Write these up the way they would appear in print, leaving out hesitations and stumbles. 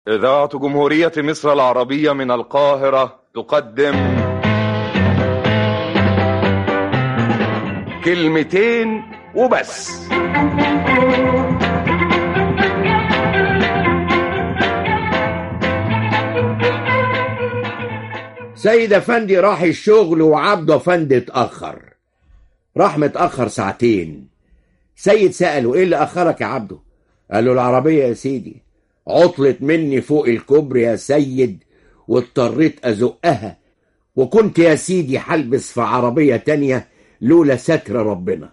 إذاعة جمهورية مصر العربية من القاهرة تقدم كلمتين وبس. سيد أفندي راح الشغل وعبده أفندي اتأخر. راح متأخر ساعتين. سيد سأله ايه اللي أخرك يا عبده؟ قال له العربية يا سيدي عطلت مني فوق الكوبري يا سيد واضطريت أزقها، وكنت يا سيدي حلبس في عربية تانية لولا ستر ربنا.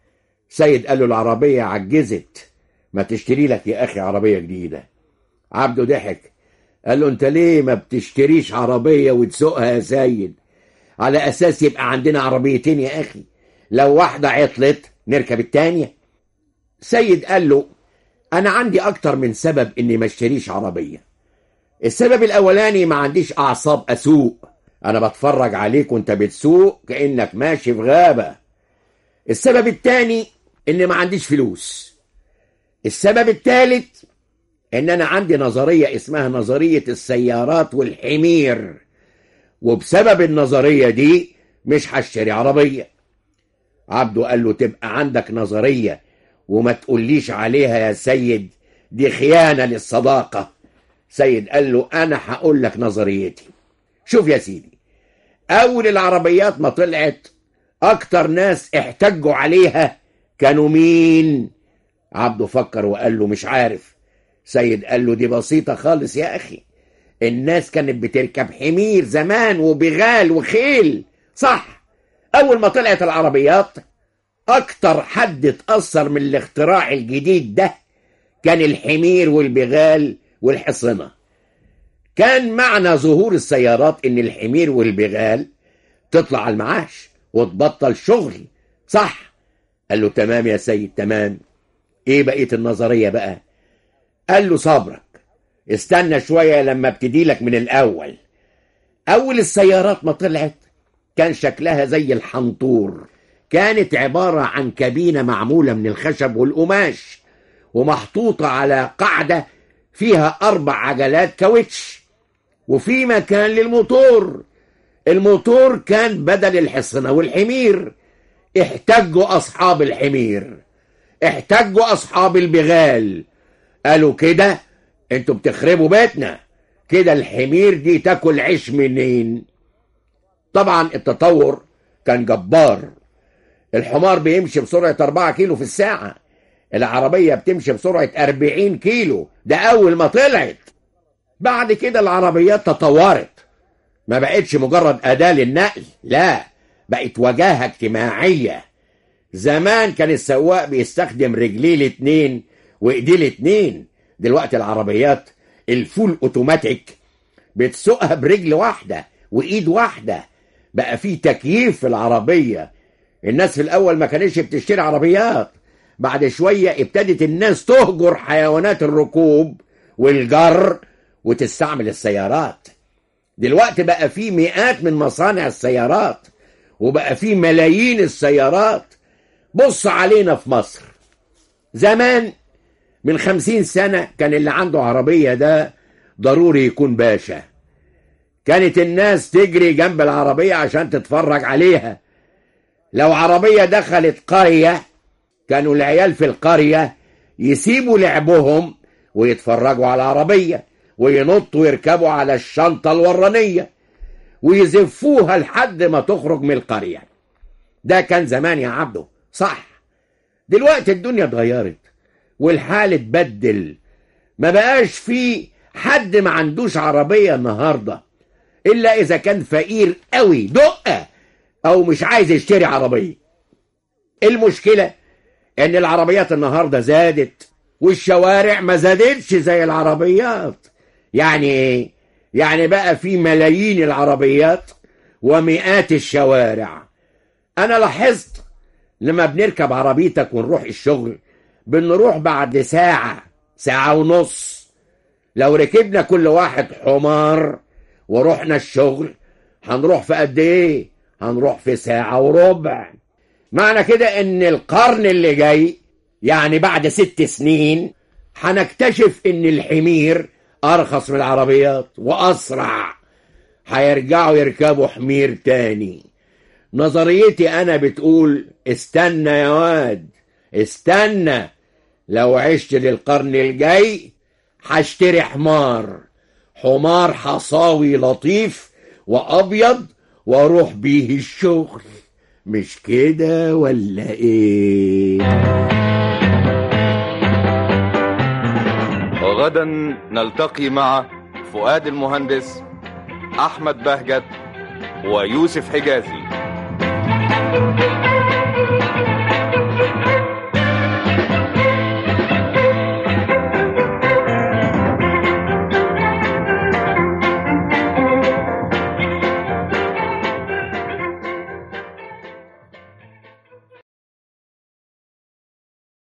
سيد قال له العربية عجزت، ما تشتري لك يا أخي عربية جديدة. عبده ضحك قال له انت ليه ما بتشتريش عربية وتسوقها يا سيد، على أساس يبقى عندنا عربيتين يا أخي، لو واحدة عطلت نركب التانية. سيد قال له أنا عندي أكتر من سبب إني ما اشتريش عربية. السبب الأولاني ما عنديش أعصاب أسوق، أنا بتفرج عليك وانت بتسوق كأنك ماشي في غابة. السبب التاني إن ما عنديش فلوس. السبب التالت إن أنا عندي نظرية اسمها نظرية السيارات والحمير، وبسبب النظرية دي مش هشتري عربية. عبده قال له تبقى عندك نظرية وما تقوليش عليها يا سيد، دي خيانة للصداقة. سيد قال له أنا هقول لك نظريتي. شوف يا سيدي، أول العربيات ما طلعت أكتر ناس احتجوا عليها كانوا مين؟ عبده فكر وقال له مش عارف. سيد قال له دي بسيطة خالص يا أخي، الناس كانت بتركب حمير زمان وبغال وخيل. صح، أول ما طلعت العربيات أكتر حد اتأثر من الاختراع الجديد ده كان الحمير والبغال والحصنة. كان معنى ظهور السيارات إن الحمير والبغال تطلع على المعاش وتبطل شغل. صح؟ قال له تمام يا سيد تمام. إيه بقية النظرية بقى؟ قال له صبرك، استنى شوية لما ابتدي لك من الأول. أول السيارات ما طلعت كان شكلها زي الحنطور، كانت عبارة عن كابينة معمولة من الخشب والقماش ومحطوطة على قاعدة فيها 4 عجلات كاوتش، وفي مكان للموتور. الموتور كان بدل الحصنة والحمير. احتجوا أصحاب الحمير، احتجوا أصحاب البغال، قالوا كده انتوا بتخربوا بيتنا، كده الحمير دي تاكل عيش منين؟ طبعا التطور كان جبار. الحمار بيمشي بسرعة 4 كيلو في الساعة، العربية بتمشي بسرعة 40 كيلو، ده أول ما طلعت. بعد كده العربيات تطورت، ما بقتش مجرد أداة للنقل، لا، بقت وجاهة اجتماعية. زمان كان السواق بيستخدم رجليه الاتنين وإيديه الاتنين، دلوقتي العربيات الفول أوتوماتيك بتسوقها برجل واحدة وإيد واحدة. بقى في تكييف في العربية. الناس في الأول ما كانش بتشتري عربيات، بعد شوية ابتدت الناس تهجر حيوانات الركوب والجر وتستعمل السيارات. دلوقتي بقى في مئات من مصانع السيارات، وبقى في ملايين السيارات. بص علينا في مصر، زمان من 50 سنة كان اللي عنده عربية ده ضروري يكون باشا. كانت الناس تجري جنب العربية عشان تتفرج عليها. لو عربية دخلت قرية كانوا العيال في القرية يسيبوا لعبهم ويتفرجوا على العربية، وينطوا ويركبوا على الشنطة الورانية ويزفوها لحد ما تخرج من القرية. ده كان زمان يا عبده. صح، دلوقتي الدنيا اتغيرت والحال اتبدل. ما بقاش في حد ما عندوش عربية النهاردة إلا إذا كان فقير قوي دقة أو مش عايز يشتري عربية. المشكلة إن العربيات النهاردة زادت والشوارع ما زادتش زي العربيات. يعني إيه؟ يعني بقى في ملايين العربيات ومئات الشوارع. أنا لاحظت لما بنركب عربيتك ونروح الشغل بنروح بعد ساعة، ساعة ونص. لو ركبنا كل واحد حمار ورحنا الشغل هنروح في قد ايه؟ هنروح في ساعة وربع. معنى كده ان القرن اللي جاي، يعني بعد 6 سنين، هنكتشف ان الحمير أرخص من العربيات وأسرع، هيرجعوا يركبوا حمير تاني. نظريتي أنا بتقول استنى يا واد، استنى، لو عشت للقرن الجاي هشتري حمار حصاوي لطيف وأبيض وأروح بيه الشغل. مش كده ولا إيه؟ وغدا نلتقي مع فؤاد المهندس، أحمد بهجت، ويوسف حجازي